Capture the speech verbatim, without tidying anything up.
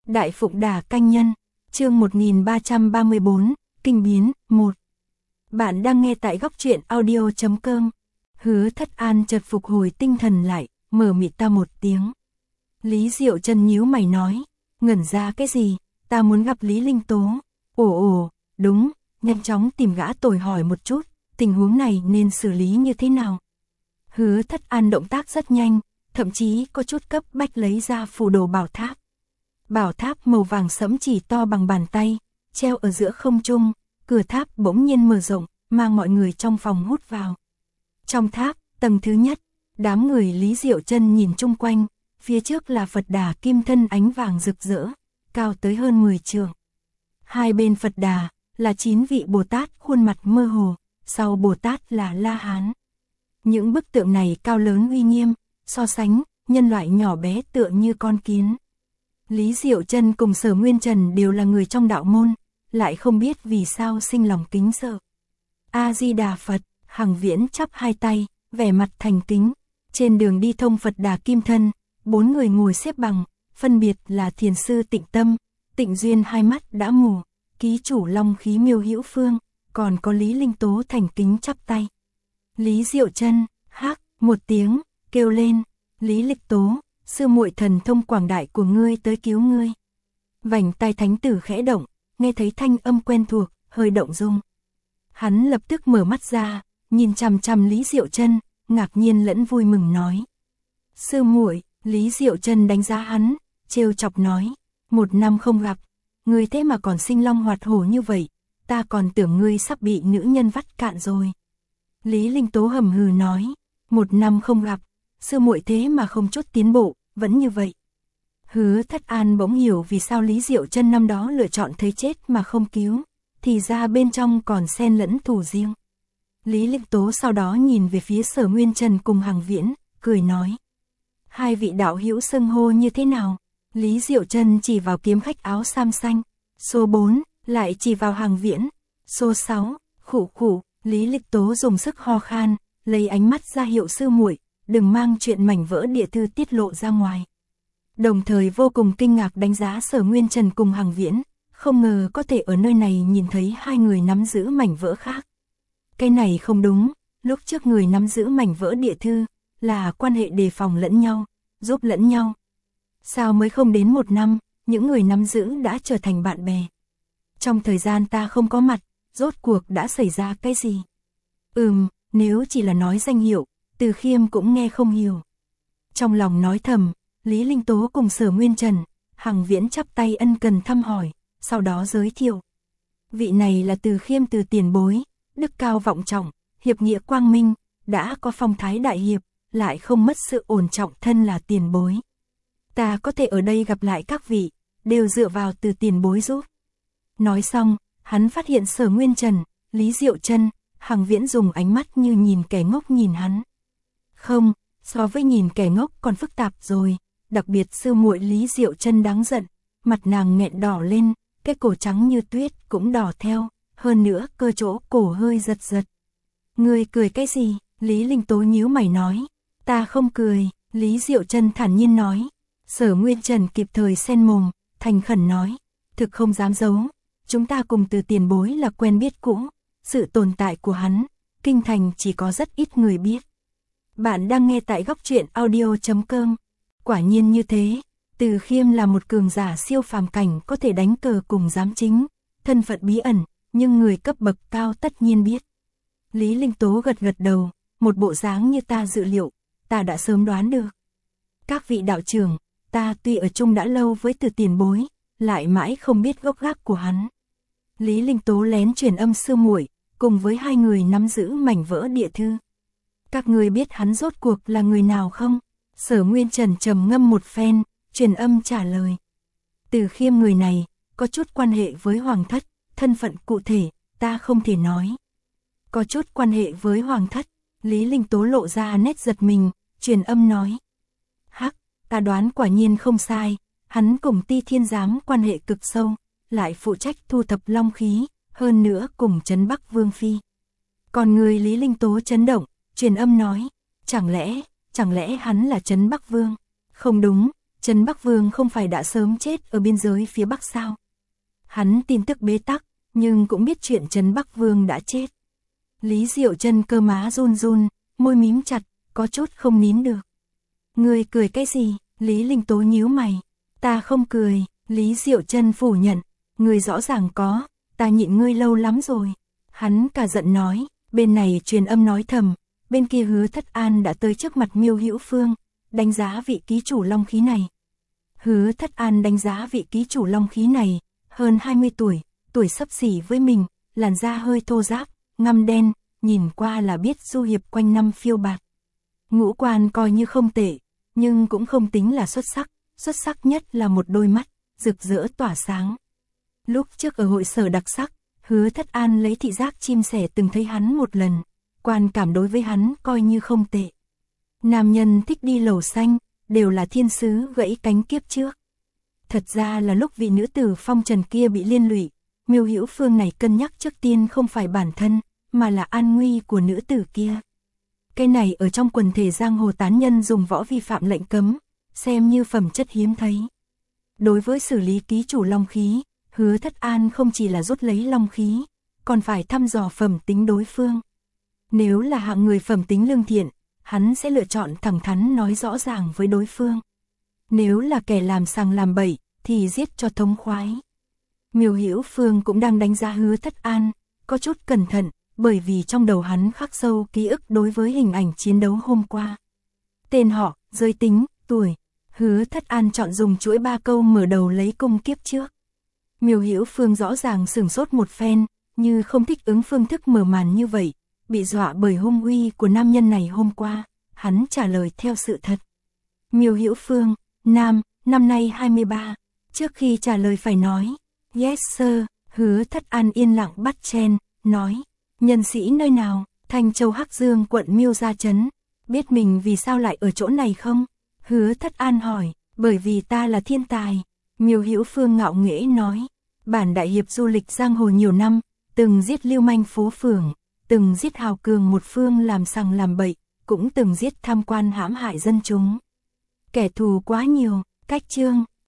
Đại Phụng Đà Canh Nhân, chương một nghìn ba trăm ba mươi tư, Kinh biến, một. Bạn đang nghe tại góc truyện audio chấm com. Hứa Thất An chợt phục hồi tinh thần lại, mở mịt ta một tiếng. Lý Diệu Chân nhíu mày nói, ngẩn ra cái gì, ta muốn gặp Lý Linh Tố. Ồ ồ, đúng, nhanh chóng tìm gã tồi hỏi một chút, tình huống này nên xử lý như thế nào. Hứa Thất An động tác rất nhanh, thậm chí có chút cấp bách lấy ra phù đồ bảo tháp. Bảo tháp màu vàng sẫm chỉ to bằng bàn tay, treo ở giữa không trung, cửa tháp bỗng nhiên mở rộng, mang mọi người trong phòng hút vào. Trong tháp, tầng thứ nhất, đám người Lý Diệu Chân nhìn chung quanh, phía trước là Phật Đà kim thân ánh vàng rực rỡ, cao tới hơn mười trượng. Hai bên Phật Đà là chín vị Bồ Tát khuôn mặt mơ hồ, sau Bồ Tát là La Hán. Những bức tượng này cao lớn uy nghiêm, so sánh, nhân loại nhỏ bé tựa như con kiến. Lý Diệu Chân cùng Sở Nguyên Trần đều là người trong đạo môn, lại không biết vì sao sinh lòng kính sợ. A-di-đà Phật, Hằng Viễn chắp hai tay, vẻ mặt thành kính. Trên đường đi thông Phật Đà kim thân, bốn người ngồi xếp bằng, phân biệt là Thiền sư Tịnh Tâm, Tịnh Duyên hai mắt đã mù, ký chủ Long Khí Miêu Hữu Phương, còn có Lý Linh Tố thành kính chắp tay. Lý Diệu Chân, hắc, một tiếng, kêu lên, Lý Lịch Tố, sư muội thần thông quảng đại của ngươi tới cứu ngươi. Vành tai thánh tử khẽ động, nghe thấy thanh âm quen thuộc, hơi động dung. Hắn lập tức mở mắt ra, nhìn chằm chằm Lý Diệu Chân, ngạc nhiên lẫn vui mừng nói. Sư muội, Lý Diệu Chân đánh giá hắn, trêu chọc nói, một năm không gặp, ngươi thế mà còn sinh long hoạt hổ như vậy, ta còn tưởng ngươi sắp bị nữ nhân vắt cạn rồi. Lý Linh Tố hầm hừ nói, một năm không gặp, sư muội thế mà không chút tiến bộ, vẫn như vậy. Hứa Thất An bỗng hiểu vì sao Lý Diệu Chân năm đó lựa chọn thấy chết mà không cứu, thì ra bên trong còn xen lẫn thù riêng. Lý Linh Tố sau đó nhìn về phía Sở Nguyên Trần cùng Hằng Viễn, cười nói. Hai vị đạo hữu xưng hô như thế nào? Lý Diệu Chân chỉ vào kiếm khách áo sam xanh. Số bốn, lại chỉ vào Hằng Viễn. Số sáu, khụ khụ, Lý Linh Tố dùng sức ho khan, lấy ánh mắt ra hiệu sư muội, đừng mang chuyện mảnh vỡ địa thư tiết lộ ra ngoài. Đồng thời vô cùng kinh ngạc đánh giá Sở Nguyên Trần cùng Hằng Viễn, không ngờ có thể ở nơi này nhìn thấy hai người nắm giữ mảnh vỡ khác. Cái này không đúng, lúc trước người nắm giữ mảnh vỡ địa thư, là quan hệ đề phòng lẫn nhau, giúp lẫn nhau. Sao mới không đến một năm, những người nắm giữ đã trở thành bạn bè. Trong thời gian ta không có mặt, rốt cuộc đã xảy ra cái gì? Ừm, nếu chỉ là nói danh hiệu, Từ Khiêm cũng nghe không hiểu. Trong lòng nói thầm, Lý Linh Tố cùng Sở Nguyên Trần, Hằng Viễn chắp tay ân cần thăm hỏi, sau đó giới thiệu. Vị này là Từ Khiêm từ tiền bối, đức cao vọng trọng, hiệp nghĩa quang minh, đã có phong thái đại hiệp, lại không mất sự ổn trọng thân là tiền bối. Ta có thể ở đây gặp lại các vị, đều dựa vào Từ tiền bối giúp. Nói xong, hắn phát hiện Sở Nguyên Trần, Lý Diệu Chân, Hằng Viễn dùng ánh mắt như nhìn kẻ ngốc nhìn hắn. Không, so với nhìn kẻ ngốc còn phức tạp rồi, đặc biệt sư muội Lý Diệu Chân đáng giận, mặt nàng nghẹn đỏ lên, cái cổ trắng như tuyết cũng đỏ theo, hơn nữa cơ chỗ cổ hơi giật giật. Ngươi cười cái gì? Lý Linh Tố nhíu mày nói. Ta không cười, Lý Diệu Chân thản nhiên nói. Sở Nguyên Trần kịp thời xen mồm, thành khẩn nói, thực không dám giấu, chúng ta cùng Từ tiền bối là quen biết cũ, sự tồn tại của hắn, kinh thành chỉ có rất ít người biết. Bạn đang nghe tại góc truyện audio chấm com. Quả nhiên như thế, Từ Khiêm là một cường giả siêu phàm cảnh có thể đánh cờ cùng giám chính, thân phận bí ẩn, nhưng người cấp bậc cao tất nhiên biết. Lý Linh Tố gật gật đầu, một bộ dáng như ta dự liệu, ta đã sớm đoán được. Các vị đạo trưởng, ta tuy ở chung đã lâu với Từ tiền bối, lại mãi không biết gốc gác của hắn. Lý Linh Tố lén truyền âm sư muội, cùng với hai người nắm giữ mảnh vỡ địa thư. Các người biết hắn rốt cuộc là người nào không? Sở Nguyên Trần trầm ngâm một phen, truyền âm trả lời. Từ Khiêm người này, có chút quan hệ với Hoàng thất, thân phận cụ thể, ta không thể nói. Có chút quan hệ với Hoàng thất, Lý Linh Tố lộ ra nét giật mình, truyền âm nói. Hắc, ta đoán quả nhiên không sai, hắn cùng Ti Thiên Giám quan hệ cực sâu, lại phụ trách thu thập long khí, hơn nữa cùng trấn Bắc Vương Phi. Còn người Lý Linh Tố chấn động, truyền âm nói, chẳng lẽ, chẳng lẽ hắn là trấn Bắc Vương? Không đúng, Trấn Bắc Vương không phải đã sớm chết ở biên giới phía Bắc sao? Hắn tin tức bế tắc, nhưng cũng biết chuyện Trấn Bắc Vương đã chết. Lý Diệu Trân cơ má run run, môi mím chặt, có chút không nín được. Ngươi cười cái gì? Lý Linh Tố nhíu mày. Ta không cười, Lý Diệu Trân phủ nhận. Ngươi rõ ràng có, ta nhịn ngươi lâu lắm rồi. Hắn cả giận nói, bên này truyền âm nói thầm, bên kia Hứa Thất An đã tới trước mặt Miêu Hữu Phương, đánh giá vị ký chủ long khí này. Hứa Thất An đánh giá vị ký chủ long khí này, hơn hai mươi tuổi, tuổi xấp xỉ với mình, làn da hơi thô ráp, ngăm đen, nhìn qua là biết du hiệp quanh năm phiêu bạt. Ngũ quan coi như không tệ, nhưng cũng không tính là xuất sắc, xuất sắc nhất là một đôi mắt, rực rỡ tỏa sáng. Lúc trước ở hội sở đặc sắc, Hứa Thất An lấy thị giác chim sẻ từng thấy hắn một lần, quan cảm đối với hắn coi như không tệ. Nam nhân thích đi lầu xanh, đều là thiên sứ gãy cánh kiếp trước. Thật ra là lúc vị nữ tử phong trần kia bị liên lụy, Miêu Hữu Phương này cân nhắc trước tiên không phải bản thân, mà là an nguy của nữ tử kia. Cái này ở trong quần thể giang hồ tán nhân dùng võ vi phạm lệnh cấm, xem như phẩm chất hiếm thấy. Đối với xử lý ký chủ long khí, Hứa Thất An không chỉ là rút lấy long khí, còn phải thăm dò phẩm tính đối phương. Nếu là hạng người phẩm tính lương thiện, hắn sẽ lựa chọn thẳng thắn nói rõ ràng với đối phương. Nếu là kẻ làm sằng làm bậy, thì giết cho thống khoái. Miêu Hữu Phương cũng đang đánh giá Hứa Thất An, có chút cẩn thận, bởi vì trong đầu hắn khắc sâu ký ức đối với hình ảnh chiến đấu hôm qua. Tên họ, giới tính, tuổi. Hứa Thất An chọn dùng chuỗi ba câu mở đầu lấy cung kiếp trước. Miêu Hữu Phương rõ ràng sửng sốt một phen, như không thích ứng phương thức mở màn như vậy, bị dọa bởi hung uy của nam nhân này hôm qua, hắn trả lời theo sự thật. Miêu Hữu Phương, nam, năm nay hai mươi ba, trước khi trả lời phải nói, yes sir. Hứa Thất An yên lặng bắt chen, nói, nhân sĩ nơi nào? Thanh Châu Hắc Dương quận Miêu Gia Trấn. Biết mình vì sao lại ở chỗ này không? Hứa Thất An hỏi, bởi vì ta là thiên tài. Miêu Hữu Phương ngạo nghễ nói, bản đại hiệp du lịch giang hồ nhiều năm, từng giết lưu manh phố phường, từng giết hào cường một phương làm sằng làm bậy, cũng từng giết tham quan hãm hại dân chúng. Kẻ thù quá nhiều, cách chương.